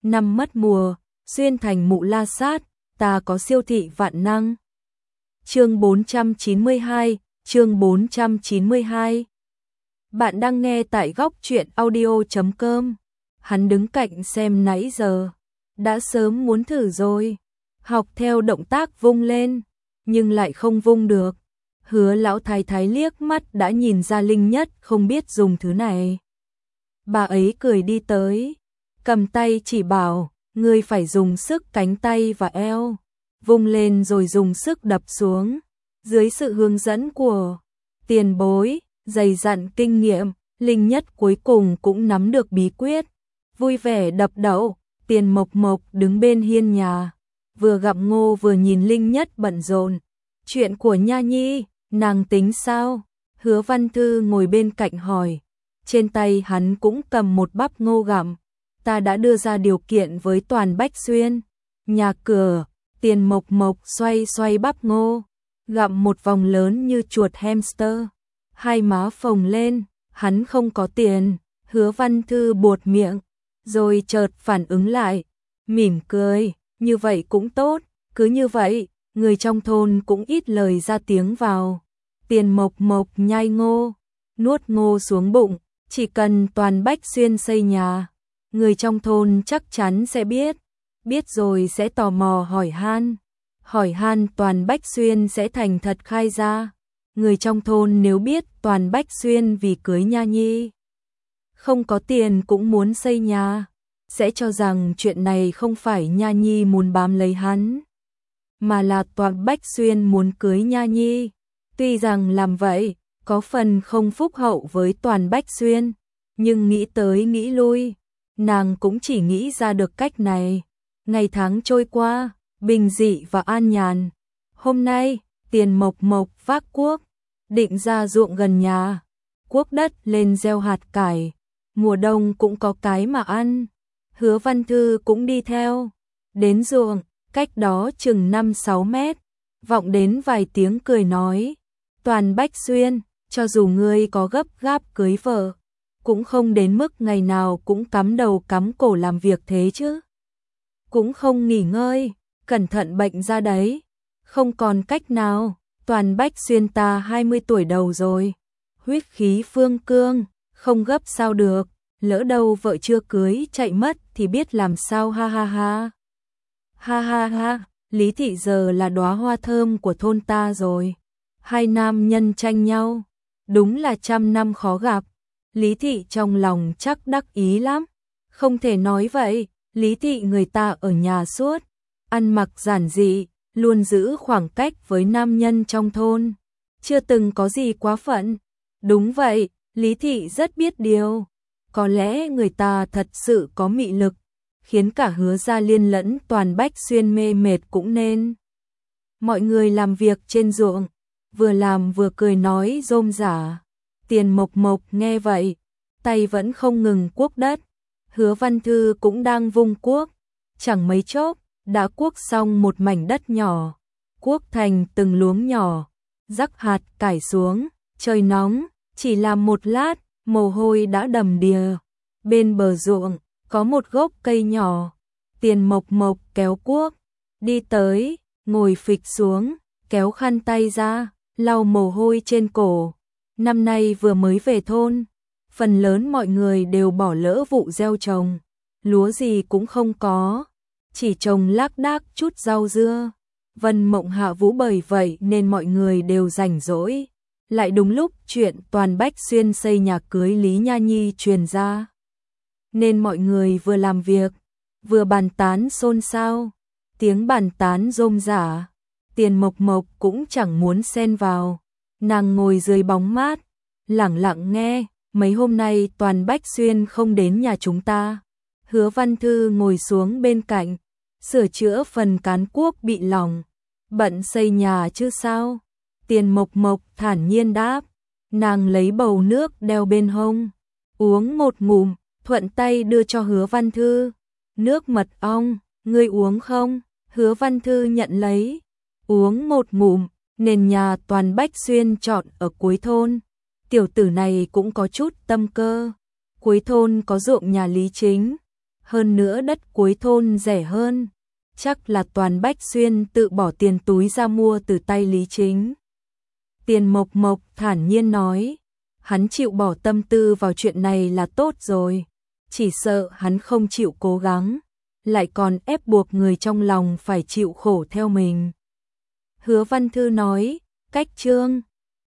năm mất mùa, xuyên thành mụ la sát, ta có siêu thị vạn năng. Chương 492, chương 492. Bạn đang nghe tại góc truyện audio.com. Hắn đứng cạnh xem nãy giờ, đã sớm muốn thử rồi, học theo động tác vung lên, nhưng lại không vung được. Hứa lão thái thái liếc mắt đã nhìn ra Linh Nhất không biết dùng thứ này. Bà ấy cười đi tới, cầm tay chỉ bảo, ngươi phải dùng sức cánh tay và eo, vung lên rồi dùng sức đập xuống. Dưới sự hướng dẫn của tiền bối, dày dặn kinh nghiệm, Linh Nhất cuối cùng cũng nắm được bí quyết, vui vẻ đập đậu. Tiền Mộc Mộc đứng bên hiên nhà, vừa gặm ngô vừa nhìn Linh Nhất bận rộn. Chuyện của Nha Nhi, nàng tính sao? Hứa Văn Thư ngồi bên cạnh hỏi. Trên tay hắn cũng cầm một bắp ngô gặm. Ta đã đưa ra điều kiện với Toàn Bách Xuyên. Nhà cửa, Tiền Mộc Mộc xoay xoay bắp ngô, gặm một vòng lớn như chuột hamster. Hai má phồng lên, hắn không có tiền. Hứa Văn Thư buột miệng, rồi chợt phản ứng lại, mỉm cười, như vậy cũng tốt, cứ như vậy, người trong thôn cũng ít lời ra tiếng vào. Tiền Mộc Mộc nhai ngô, nuốt ngô xuống bụng, chỉ cần Toàn Bách Xuyên xây nhà, người trong thôn chắc chắn sẽ biết rồi sẽ tò mò hỏi han Toàn Bách Xuyên sẽ thành thật khai ra. Người trong thôn nếu biết Toàn Bách Xuyên vì cưới Nha Nhi không có tiền cũng muốn xây nhà, sẽ cho rằng chuyện này không phải Nha Nhi muốn bám lấy hắn, mà là Toàn Bách Xuyên muốn cưới Nha Nhi. Tuy rằng làm vậy có phần không phúc hậu với Toàn Bách Xuyên, nhưng nghĩ tới nghĩ lui, nàng cũng chỉ nghĩ ra được cách này. Ngày tháng trôi qua, bình dị và an nhàn. Hôm nay, Tiền Mộc Mộc vác cuốc, định ra ruộng gần nhà, cuốc đất lên gieo hạt cải. Mùa đông cũng có cái mà ăn. Hứa Văn Thư cũng đi theo. Đến ruộng, cách đó chừng 5-6 mét, vọng đến vài tiếng cười nói. Toàn Bách Xuyên, cho dù ngươi có gấp gáp cưới vợ, cũng không đến mức ngày nào cũng cắm đầu cắm cổ làm việc thế chứ. Cũng không nghỉ ngơi, cẩn thận bệnh ra đấy. Không còn cách nào, Toàn Bách Xuyên ta 20 tuổi đầu rồi, huyết khí phương cương, không gấp sao được, lỡ đâu vợ chưa cưới chạy mất thì biết làm sao. Ha ha ha. Ha ha ha, Lý Thị giờ là đóa hoa thơm của thôn ta rồi. Hai nam nhân tranh nhau, đúng là 100 năm khó gặp. Lý Thị trong lòng chắc đắc ý lắm. Không thể nói vậy, Lý Thị người ta ở nhà suốt, ăn mặc giản dị, luôn giữ khoảng cách với nam nhân trong thôn, chưa từng có gì quá phận. Đúng vậy, Lý Thị rất biết điều. Có lẽ người ta thật sự có mị lực, khiến cả Hứa Gia Liên lẫn Toàn Bách Xuyên mê mệt cũng nên. Mọi người làm việc trên ruộng, vừa làm vừa cười nói rôm rả. Tiền Mộc Mộc nghe vậy, tay vẫn không ngừng cuốc đất. Hứa Văn Thư cũng đang vung cuốc, chẳng mấy chốc đã cuốc xong một mảnh đất nhỏ, cuốc thành từng luống nhỏ, rắc hạt cải xuống. Trời nóng, chỉ làm một lát, mồ hôi đã đầm đìa. Bên bờ ruộng có một gốc cây nhỏ. Tiền Mộc Mộc kéo cuốc đi tới, ngồi phịch xuống, kéo khăn tay ra, lau mồ hôi trên cổ. Năm nay vừa mới về thôn, phần lớn mọi người đều bỏ lỡ vụ gieo trồng, lúa gì cũng không có, chỉ trồng lác đác chút rau dưa. Vân Mộng Hạ Vũ bởi vậy nên mọi người đều rảnh rỗi. Lại đúng lúc chuyện Toàn Bách Xuyên xây nhà cưới Lý Nha Nhi truyền ra, nên mọi người vừa làm việc vừa bàn tán xôn xao. Tiếng bàn tán rôm rả, Tiền Mộc Mộc cũng chẳng muốn xen vào, nàng ngồi dưới bóng mát, lẳng lặng nghe. Mấy hôm nay Toàn Bách Xuyên không đến nhà chúng ta. Hứa Văn Thư ngồi xuống bên cạnh, sửa chữa phần cán cuốc bị lỏng. Bận xây nhà chứ sao? Tiền Mộc Mộc thản nhiên đáp. Nàng lấy bầu nước đeo bên hông, uống một ngụm, thuận tay đưa cho Hứa Văn Thư. Nước mật ong, ngươi uống không? Hứa Văn Thư nhận lấy, uống một ngụm. Nền nhà Toàn Bách Xuyên chọn ở cuối thôn, tiểu tử này cũng có chút tâm cơ. Cuối thôn có ruộng nhà Lý Chính, hơn nữa đất cuối thôn rẻ hơn, chắc là toàn Bách Xuyên tự bỏ tiền túi ra mua từ tay Lý Chính. Tiền Mộc Mộc thản nhiên nói, hắn chịu bỏ tâm tư vào chuyện này là tốt rồi, chỉ sợ hắn không chịu cố gắng, lại còn ép buộc người trong lòng phải chịu khổ theo mình. Hứa Văn Thư nói, cách Trương